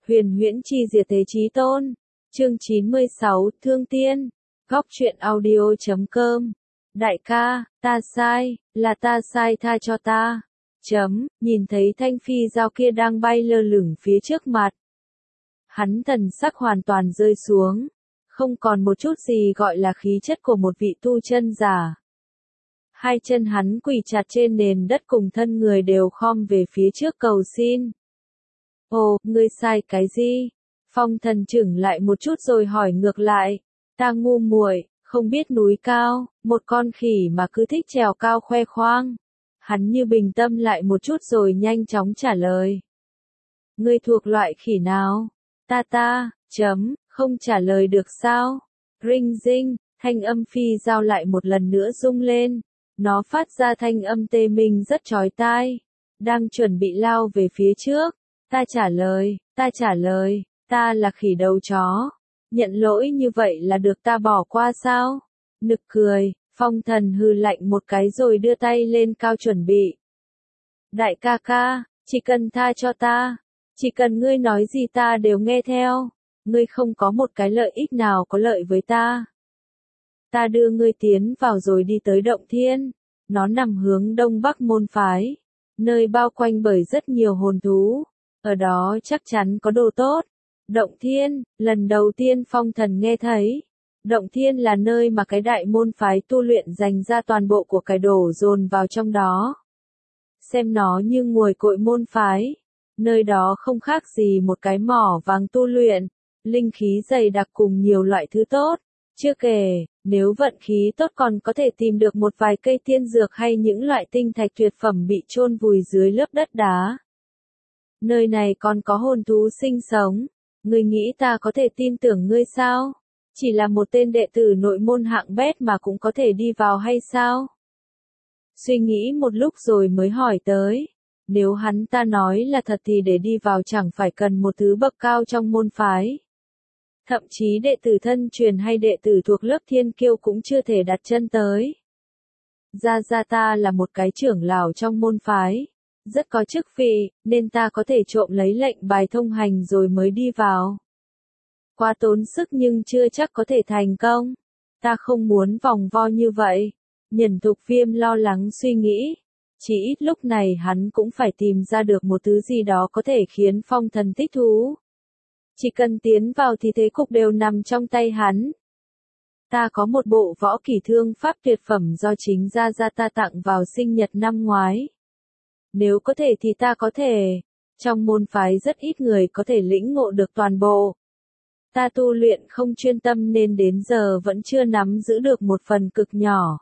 Huyền huyễn chi diệt thế chí tôn. Chương 96, Thương Tiên. Góc truyện audio.com. Đại ca, ta sai, là ta sai, tha cho ta. Nhìn thấy thanh phi dao kia đang bay lơ lửng phía trước mặt. Hắn thần sắc hoàn toàn rơi xuống. Không còn một chút gì gọi là khí chất của một vị tu chân giả. Hai chân hắn quỳ chặt trên nền đất cùng thân người đều khom về phía trước cầu xin. Ồ, ngươi sai cái gì? Phong thần chững lại một chút rồi hỏi ngược lại. Ta ngu muội, không biết núi cao, một con khỉ mà cứ thích trèo cao khoe khoang. Hắn như bình tâm lại một chút rồi nhanh chóng trả lời. Ngươi thuộc loại khỉ nào? Không trả lời được sao? Ring ding, thanh âm phi dao lại một lần nữa rung lên. Nó phát ra thanh âm tê minh rất chói tai. Đang chuẩn bị lao về phía trước. Ta trả lời, ta là khỉ đầu chó. Nhận lỗi như vậy là được ta bỏ qua sao? Nực cười, phong thần hừ lạnh một cái rồi đưa tay lên cao chuẩn bị. Đại ca ca, chỉ cần tha cho ta. Chỉ cần ngươi nói gì ta đều nghe theo. Ngươi không có một cái lợi ích nào có lợi với ta. Ta đưa ngươi tiến vào rồi đi tới động thiên. Nó nằm hướng đông bắc môn phái. Nơi bao quanh bởi rất nhiều hồn thú. Ở đó chắc chắn có đồ tốt. Động thiên, lần đầu tiên phong thần nghe thấy. Động thiên là nơi mà cái đại môn phái tu luyện dành ra toàn bộ của cái đồ dồn vào trong đó. Xem nó như nguồi cội môn phái. Nơi đó không khác gì một cái mỏ vàng tu luyện. Linh khí dày đặc cùng nhiều loại thứ tốt. Chưa kể, nếu vận khí tốt còn có thể tìm được một vài cây tiên dược hay những loại tinh thạch tuyệt phẩm bị chôn vùi dưới lớp đất đá. Nơi này còn có hồn thú sinh sống. Ngươi nghĩ ta có thể tin tưởng ngươi sao? Chỉ là một tên đệ tử nội môn hạng bét mà cũng có thể đi vào hay sao? Suy nghĩ một lúc rồi mới hỏi tới. Nếu hắn ta nói là thật thì để đi vào chẳng phải cần một thứ bậc cao trong môn phái. Thậm chí đệ tử thân truyền hay đệ tử thuộc lớp thiên kiêu cũng chưa thể đặt chân tới. Ra ta là một cái trưởng lão trong môn phái. Rất có chức vị, nên ta có thể trộm lấy lệnh bài thông hành rồi mới đi vào. Quá tốn sức nhưng chưa chắc có thể thành công. Ta không muốn vòng vo như vậy. Nhẫn Thục Viêm lo lắng suy nghĩ. Chỉ ít lúc này hắn cũng phải tìm ra được một thứ gì đó có thể khiến phong thần thích thú. Chỉ cần tiến vào thì thế cục đều nằm trong tay hắn. Ta có một bộ võ kỹ thương pháp tuyệt phẩm do chính gia ta tặng vào sinh nhật năm ngoái. Nếu có thể thì ta có thể. Trong môn phái rất ít người có thể lĩnh ngộ được toàn bộ. Ta tu luyện không chuyên tâm nên đến giờ vẫn chưa nắm giữ được một phần cực nhỏ.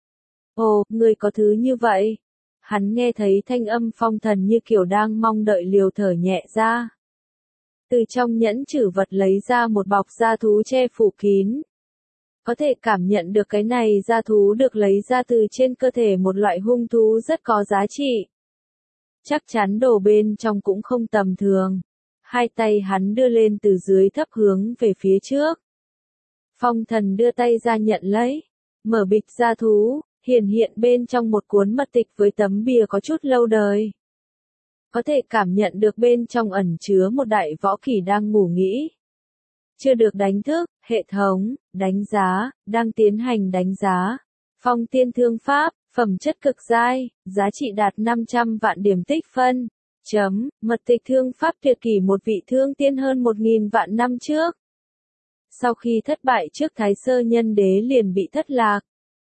Ồ, ngươi có thứ như vậy. Hắn nghe thấy thanh âm phong thần như kiểu đang mong đợi liều thở nhẹ ra. Từ trong nhẫn trữ vật lấy ra một bọc da thú che phủ kín. Có thể cảm nhận được cái này da thú được lấy ra từ trên cơ thể một loại hung thú rất có giá trị. Chắc chắn đồ bên trong cũng không tầm thường. Hai tay hắn đưa lên từ dưới thấp hướng về phía trước. Phong thần đưa tay ra nhận lấy. Mở bịch da thú, hiện bên trong một cuốn mật tịch với tấm bìa có chút lâu đời. Có thể cảm nhận được bên trong ẩn chứa một đại võ kỹ đang ngủ nghỉ. Chưa được đánh thức, hệ thống, đánh giá, đang tiến hành đánh giá. Phong tiên thương pháp, phẩm chất cực giai, giá trị đạt 500 vạn điểm tích phân. Mật tịch thương pháp tuyệt kỹ một vị thương tiên hơn 1000 vạn năm trước. Sau khi thất bại trước Thái Sơ Nhân Đế liền bị thất lạc.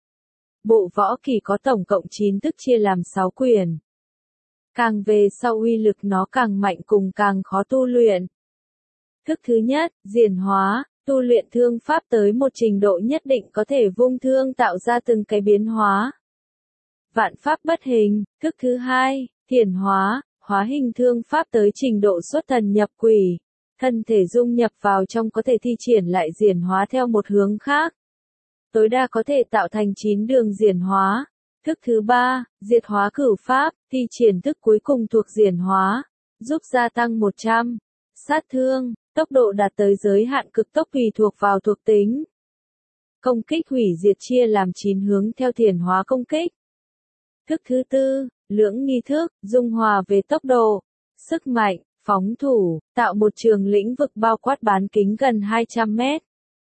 Bộ võ kỹ có tổng cộng 9 thức chia làm 6 quyển. Càng về sau uy lực nó càng mạnh cùng càng khó tu luyện. Thức thứ nhất, diển hóa, tu luyện thương pháp tới một trình độ nhất định có thể vung thương tạo ra từng cái biến hóa. Vạn pháp bất hình, thức thứ hai, thiển hóa, hóa hình thương pháp tới trình độ xuất thần nhập quỷ. Thân thể dung nhập vào trong có thể thi triển lại diển hóa theo một hướng khác. Tối đa có thể tạo thành 9 đường diển hóa. Thức thứ ba, diệt hóa cửu pháp, thi triển thức cuối cùng thuộc diển hóa, giúp gia tăng 100. Sát thương, tốc độ đạt tới giới hạn cực tốc tùy thuộc vào thuộc tính. Công kích hủy diệt chia làm 9 hướng theo thiển hóa công kích. Thức thứ tư, lưỡng nghi thức, dung hòa về tốc độ, sức mạnh, Phóng thủ, tạo một trường lĩnh vực bao quát bán kính gần 200 mét.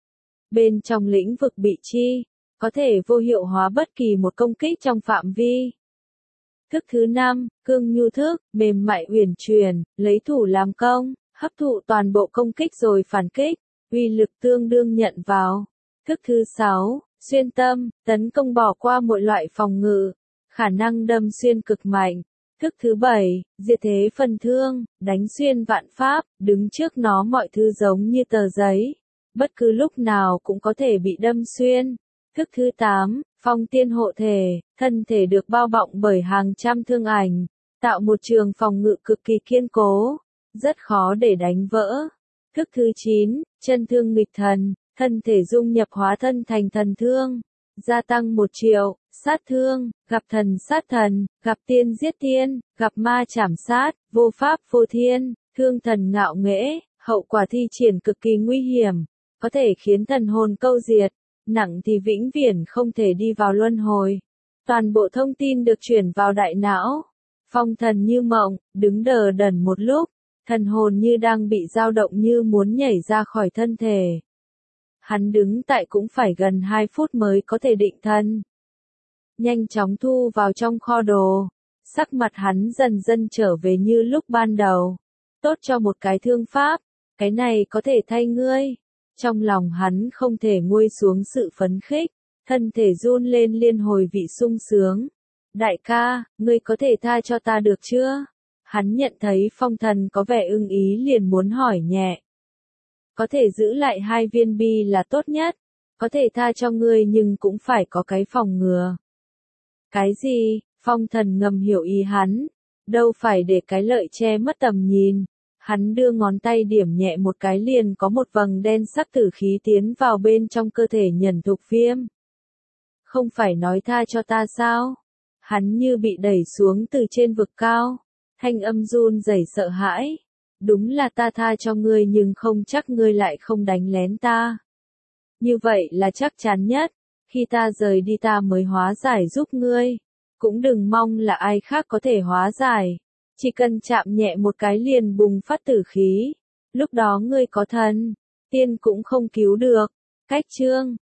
Bên trong lĩnh vực bị chi, có thể vô hiệu hóa bất kỳ một công kích trong phạm vi. Thức thứ 5, cương nhu thức, mềm mại uyển chuyển, lấy thủ làm công, hấp thụ toàn bộ công kích rồi phản kích, uy lực tương đương nhận vào. Thức thứ 6, xuyên tâm, tấn công bỏ qua mọi loại phòng ngự, khả năng đâm xuyên cực mạnh. Thức thứ 7, diệt thế phần thương, đánh xuyên vạn pháp, đứng trước nó mọi thứ giống như tờ giấy, bất cứ lúc nào cũng có thể bị đâm xuyên. Thức thứ 8, phong tiên hộ thể, thân thể được bao bọc bởi hàng trăm thương ảnh, tạo một trường phòng ngự cực kỳ kiên cố, rất khó để đánh vỡ. Thức thứ 9, chân thương nghịch thần, thân thể dung nhập hóa thân thành thần thương, gia tăng 1 triệu, sát thương, gặp thần sát thần, gặp tiên giết tiên, gặp ma chảm sát, vô pháp vô thiên, thương thần ngạo nghễ, hậu quả thi triển cực kỳ nguy hiểm, có thể khiến thần hồn câu diệt, nặng thì vĩnh viễn không thể đi vào luân hồi. Toàn bộ thông tin được chuyển vào đại não. Phong thần như mộng, đứng đờ đẫn một lúc, thần hồn như đang bị dao động như muốn nhảy ra khỏi thân thể. Hắn đứng tại cũng phải gần 2 phút mới có thể định thần. Nhanh chóng thu vào trong kho đồ. Sắc mặt hắn dần dần trở về như lúc ban đầu. Tốt cho một cái thương pháp, cái này có thể thay ngươi. Trong lòng hắn không thể nguôi xuống sự phấn khích, thân thể run lên liên hồi vị sung sướng. Đại ca, ngươi có thể tha cho ta được chưa? Hắn nhận thấy phong thần có vẻ ưng ý liền muốn hỏi nhẹ. Có thể giữ lại 2 viên bi là tốt nhất, có thể tha cho ngươi nhưng cũng phải có cái phòng ngừa. Cái gì? Phong thần ngầm hiểu ý hắn, đâu phải để cái lợi che mất tầm nhìn. Hắn đưa ngón tay điểm nhẹ một cái liền có một vầng đen sắc tử khí tiến vào bên trong cơ thể Nhẫn Thục Viêm. Không phải nói tha cho ta sao? Hắn như bị đẩy xuống từ trên vực cao, thanh âm run rẩy sợ hãi. Đúng là ta tha cho ngươi nhưng không chắc ngươi lại không đánh lén ta. Như vậy là chắc chắn nhất, khi ta rời đi ta mới hóa giải giúp ngươi. Cũng đừng mong là ai khác có thể hóa giải. Chỉ cần chạm nhẹ một cái liền bùng phát tử khí. Lúc đó ngươi có thần, tiên cũng không cứu được. Cách chương